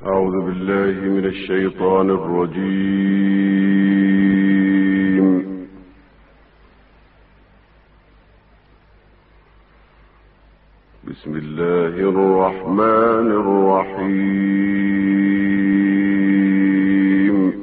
أعوذ بالله من الشيطان الرجيم. بسم الله الرحمن الرحيم.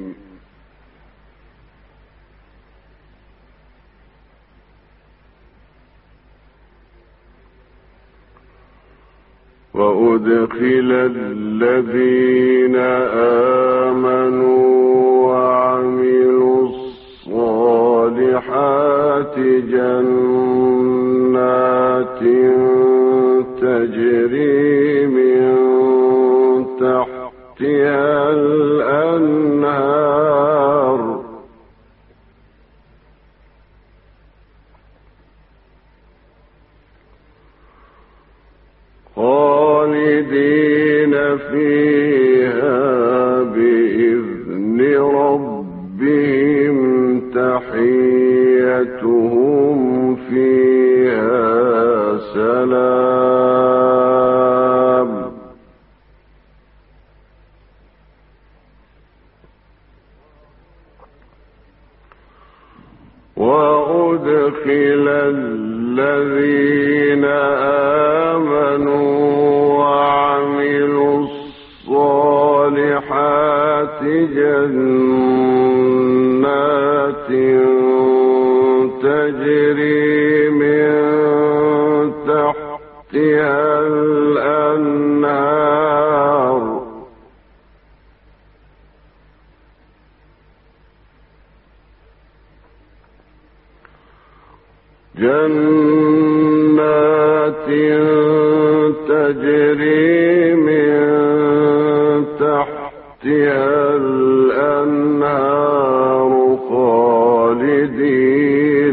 وأدخل الذين آمنوا وعملوا الصالحات جنات تجري من تحتها الأنهار خالدين فيها بإذن ربهم تحيتهم فيها سلام. وأدخل الذين آمنوا وعملوا الصالحات جنات تجري من تحتها الأنهار جنات تجري من تحتها الأنهار خالدين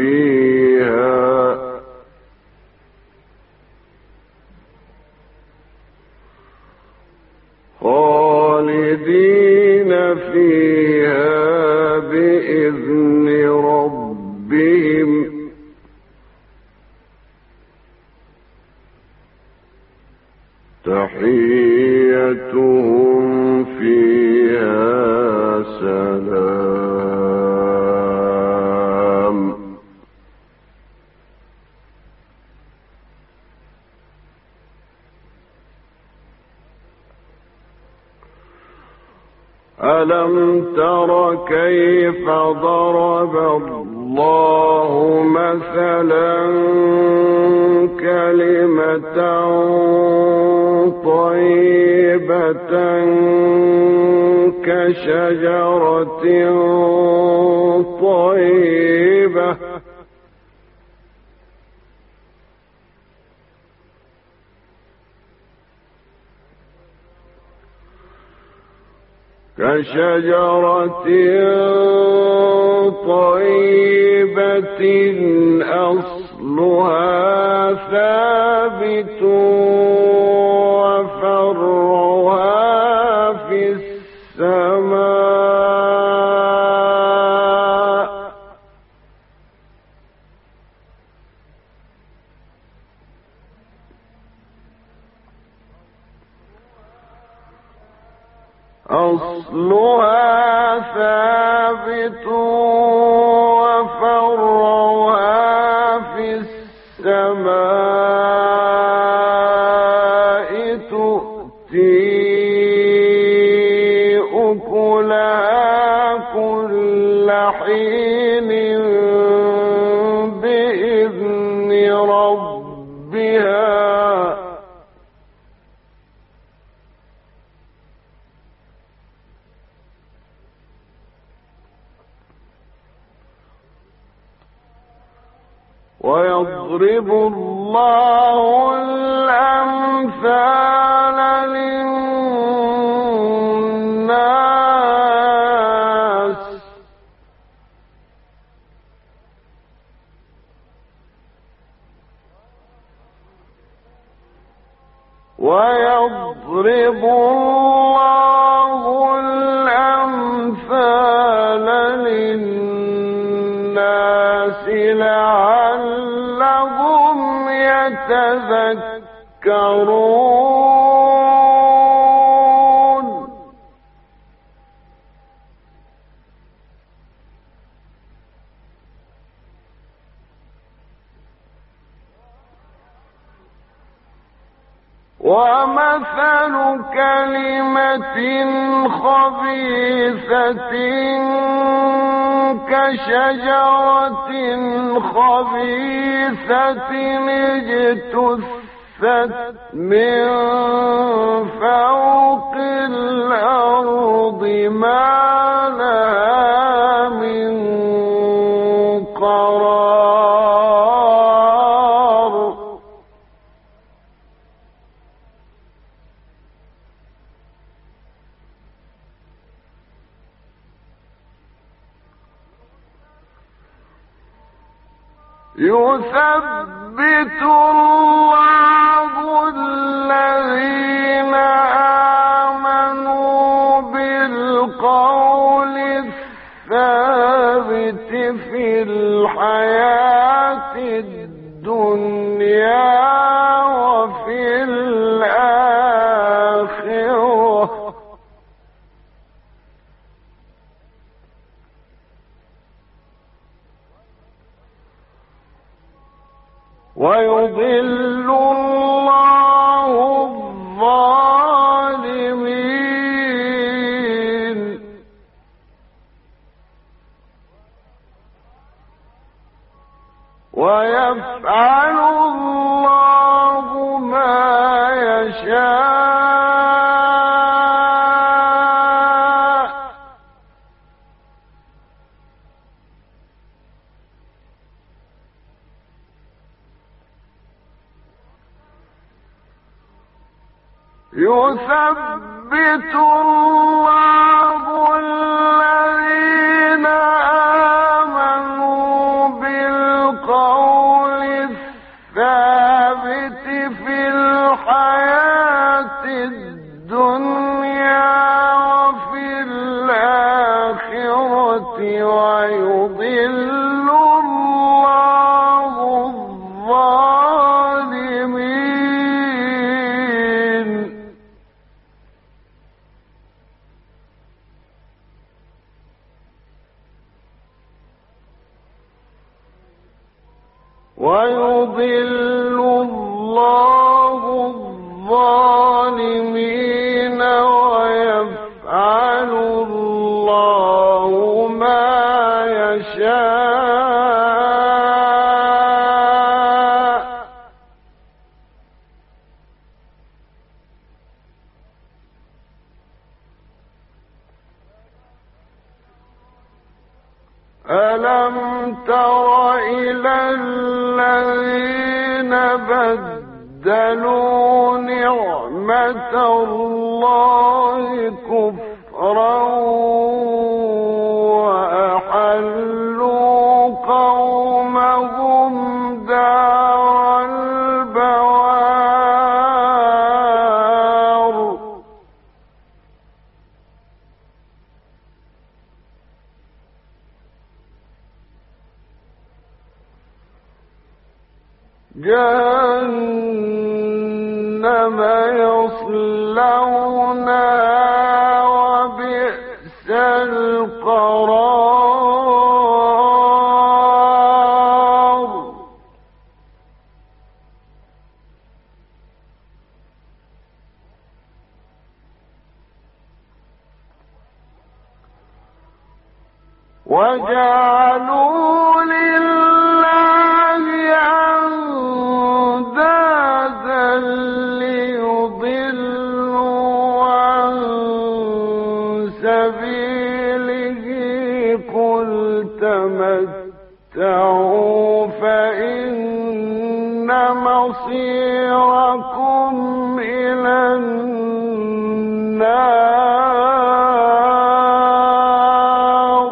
فيها بإذن ربهم تحيتهم فيها سلام. ألم تر كيف ضرب الله مثلا كلمة طيبة كشجرة طيبة أصلها ثابت وفرعها في السماء. أصلها ثابت وفرعها في السماء تؤتي أكلها كل حين بإذن ربها ويضرب الله الأمثال للناس ويضرب الله الأمثال للناس لعلهم يتذكرون. خبيثة كشجرة خبيثة اجتثت من فوق الأرض ما لها من قرار يثبت الله الذين آمنوا بالقول الثابت في الحياة الدنيا وفي الآخرة ويضل الله الظالمين ويفعل الله ما يشاء يثبت الله الذين آمنوا بالقول الثابت في الحياة الدنيا وفي الآخرة ويضل الله الظالمين ويضل الله الظالمين ويفعل الله ما يشاء ألم تر إلى الذين بدلوا نعمة الله كفرا وأحلوا قومهم دار البوار جهنم يصلونها وبئس القرار وجعلوا لله أندادا ليضلوا عن سبيله قل تمتعوا فإن مصيركم إلى النار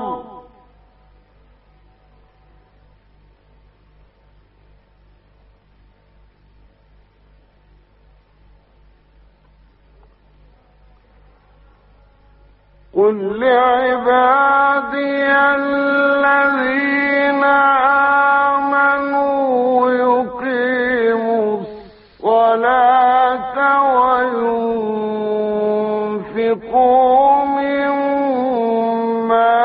قل لعبادي الذين آمنوا يقيموا الصلاة وينفقوا مما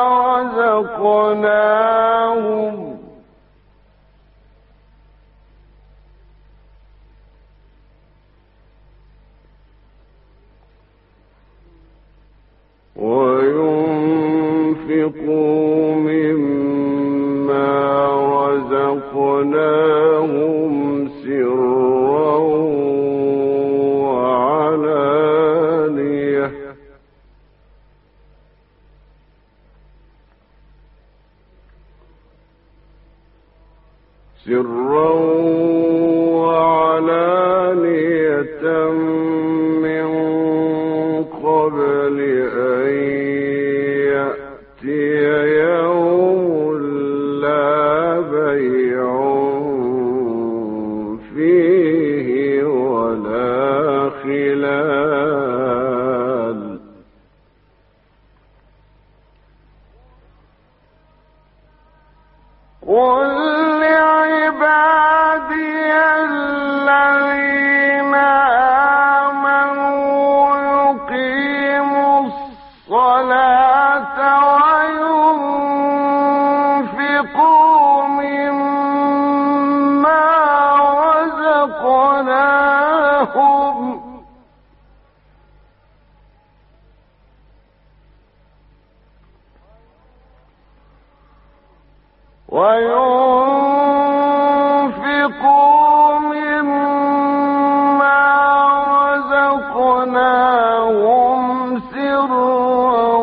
رزقناهم وينفقوا مما رزقناهم سرا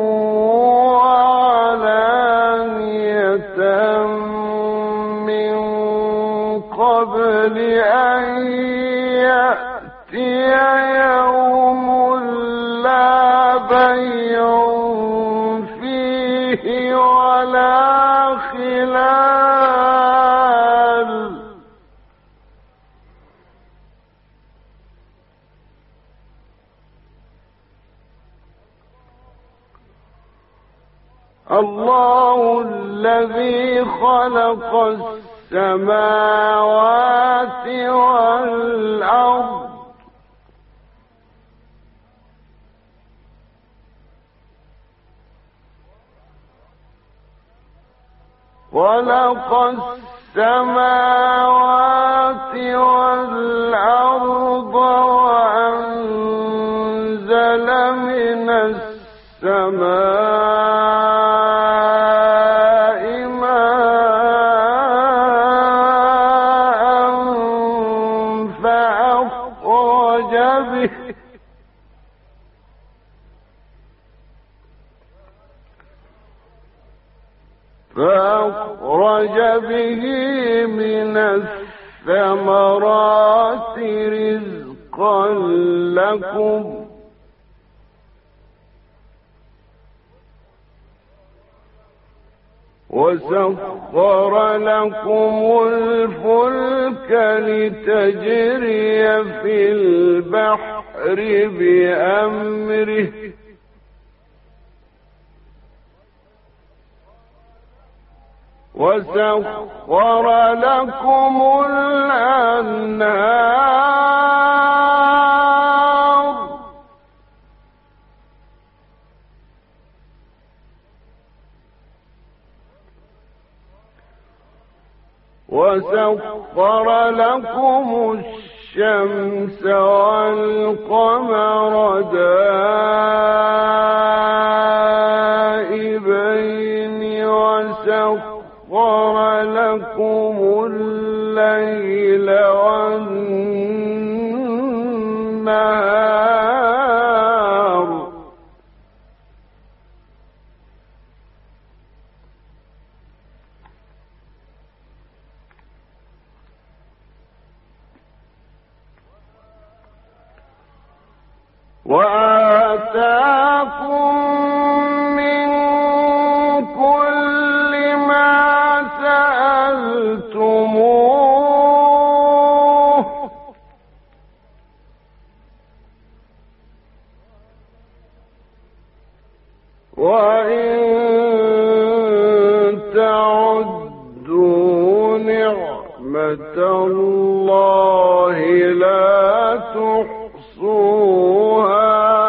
وعلانية من قبل أن يأتي يوم لا بيع فيه ولا خلال. الله الذي خلق السماوات والأرض خلق السماوات والأرض وأنزل من السماء ماء فأخرج به من الثمرات رزقا لكم وسخر لكم الفلك لتجري في البحر بأمره وسخر لكم الأنهار وسخر لكم الشمس والقمر دائبين وسخر لكم الليل والنهار وآتاكم من كل ما سألتموه وإن تعدوا نعمة الله لا تحصوها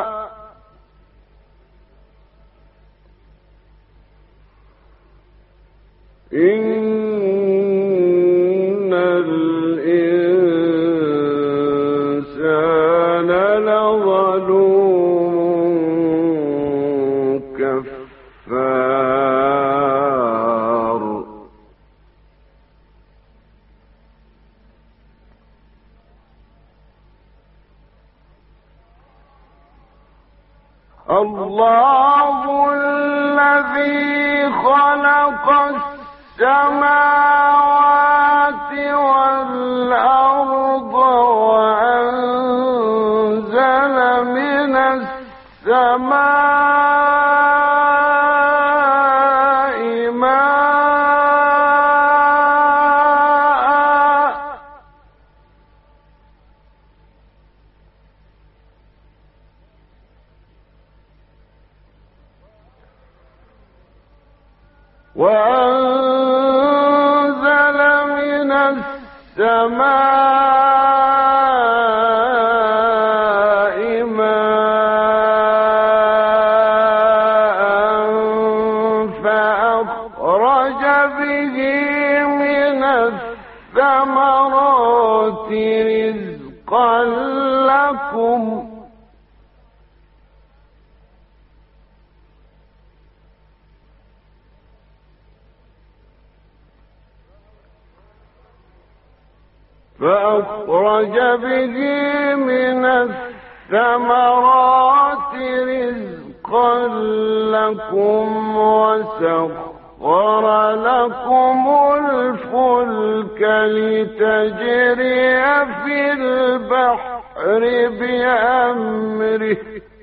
إن الإنسان لظلوم كفار الله الذي خلق السماوات والأرض وأنزل من السماء ماء وأنزل من السماء ماء فأخرج به من الثمرات رزقا لكم فأخرج به من الثمرات رزقا لكم وسخر لكم الفلك لتجري في البحر بأمره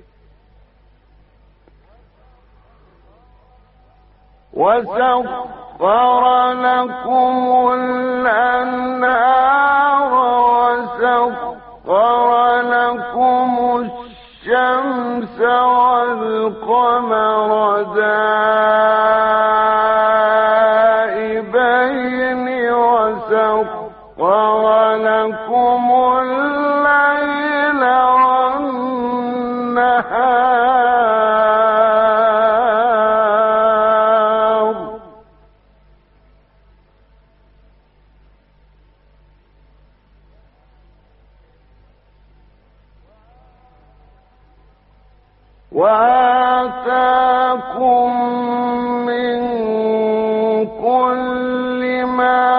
وسخر لكم الأنهار وسخر لكم الشمس والقمر دائبين وسخر لكم الليل والنهار وآتاكم من كل ما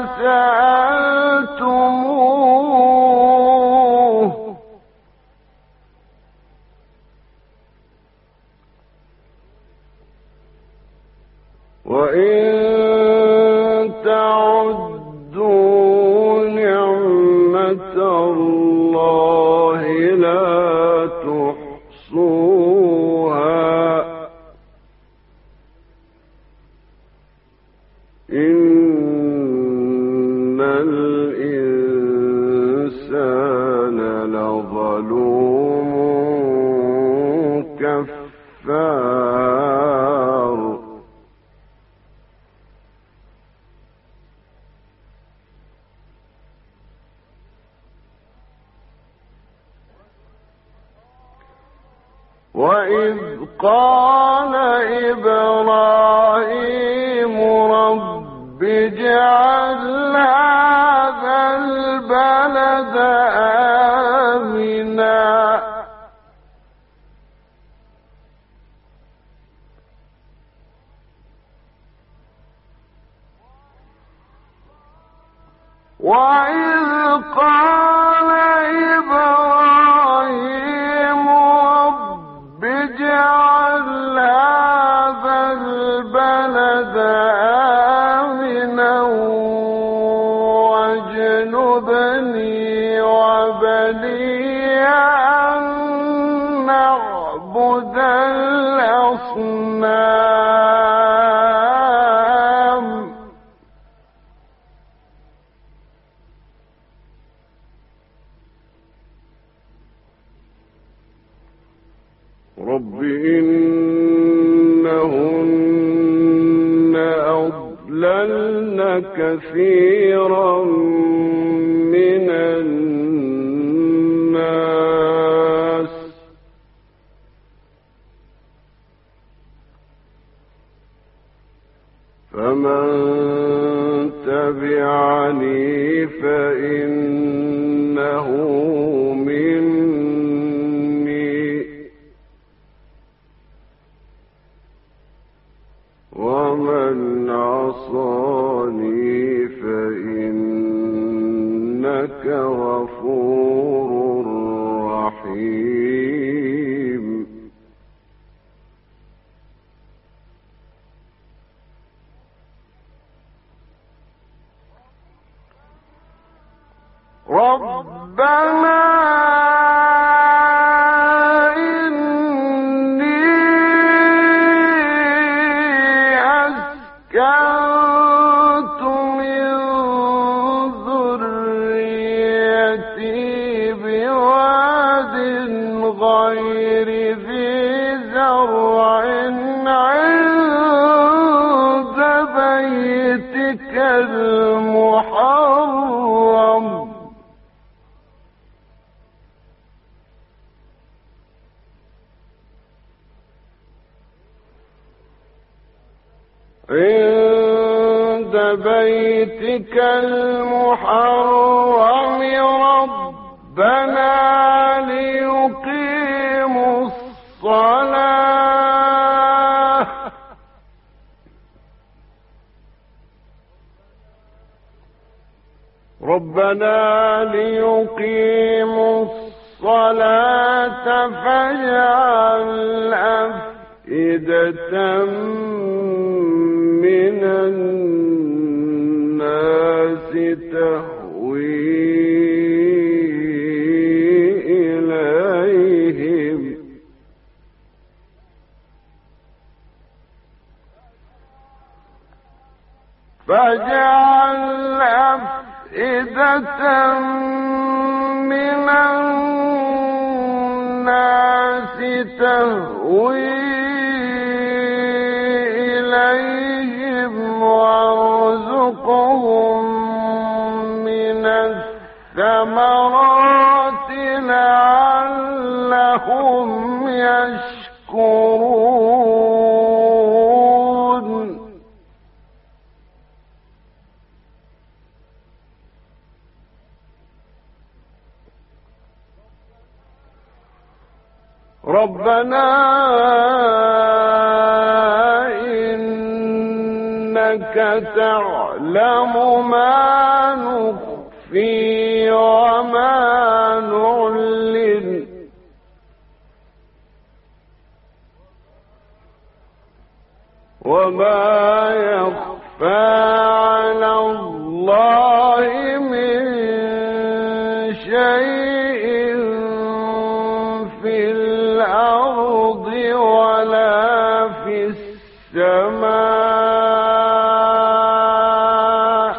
سألتموه وإن تعدوا نعمة الله لا تحصوها إن الإنسان لظلوم كفار وإذ قال إبراهيم رب اجعل هذا البلد آمنا وإذ قال إبراهيم رب اجعل هذا البلد آمنا واجنبني وبني أن نعبد الأصنام رب إنهن أضللن كثيرا من الناس فمن تبعني فإنه مني ومن عصاني فإنك غفور رحيم ربنا كنت من ذريتي بواد غير ذي زرع عند بيتك المحرم عند بيتك المحرم ربنا ليقيموا الصلاة رب ربنا ليقيموا الصلاة فاجعل أفئدة من الناس تهوي إليهم فاجعل أفئدة من الناس تهوي إليهم وارزقهم من الثمرات لعلهم يشكرون ربنا إنك تعلم ما نخفي وما نعلن وما يخفى على الله من شيء في الأرض ولا في السماء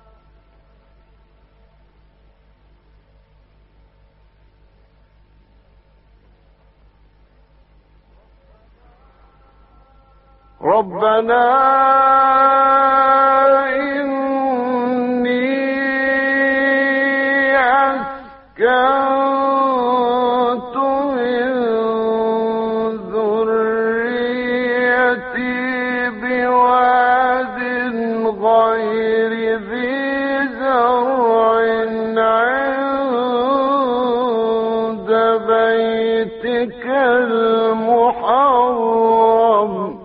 ربنا إني أسكنت من ذريتي بواد غير ذي زرع عند بيتك المحرم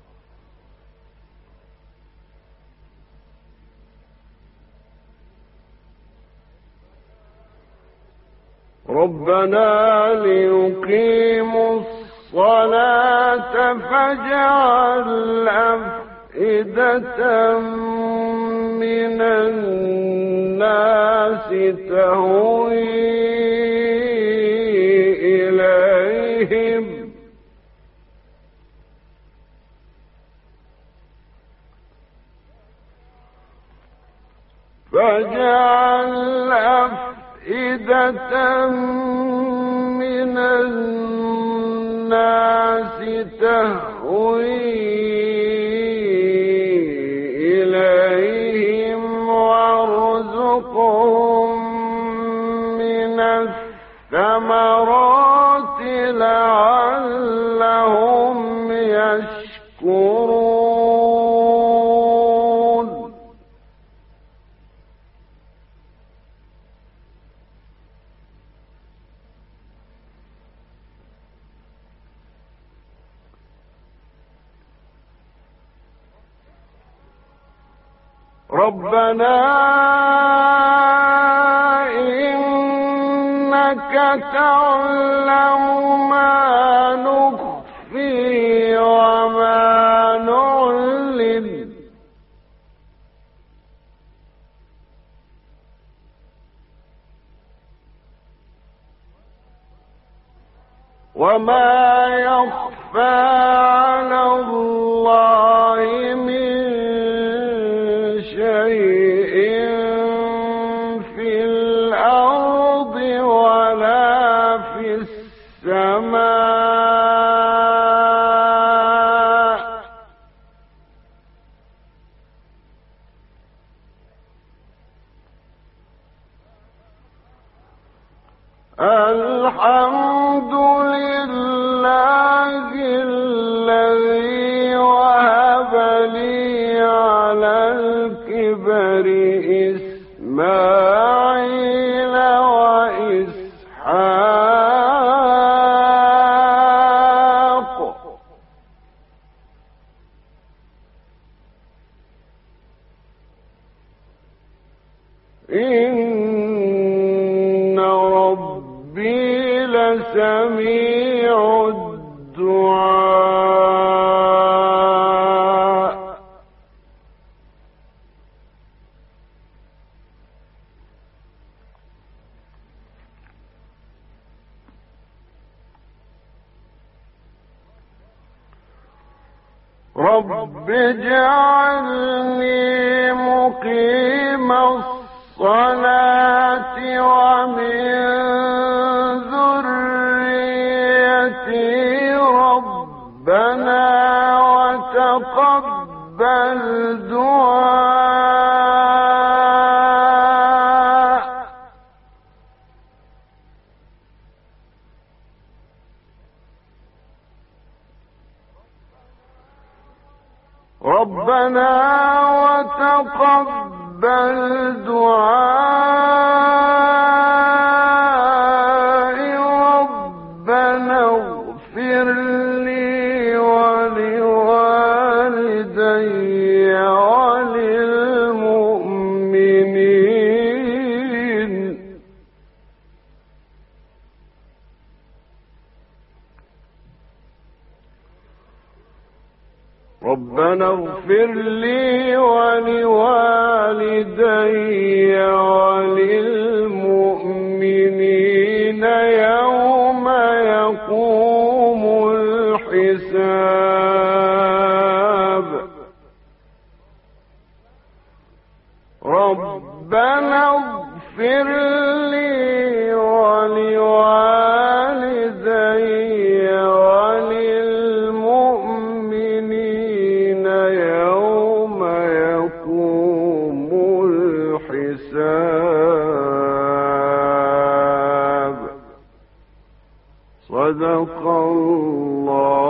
ربنا ليقيموا الصلاة فاجعل أفئدة من الناس تهوي إليهم فاجعل أفئدة من الناس تهوي إليهم وارزقهم من الثمرات لعلهم يشكرون ربنا إنك تعلم ما نخفي وما نعلن وما يخفى على الله من شيء في الأرض ولا في السماء الحمد لله رب اجعلني مقيم الصلاة ومن ذريتي ربنا وتقبل دعاء ربنا وتقبل دعائي ربنا اغفر لي ولوالدي وللمؤمنين ربنا اغفر لي ولوالدي وللمؤمنين يوم يقوم الحساب ربنا اغفر لي ولوالدي وللمؤمنين يوم يقوم الحساب صدق الله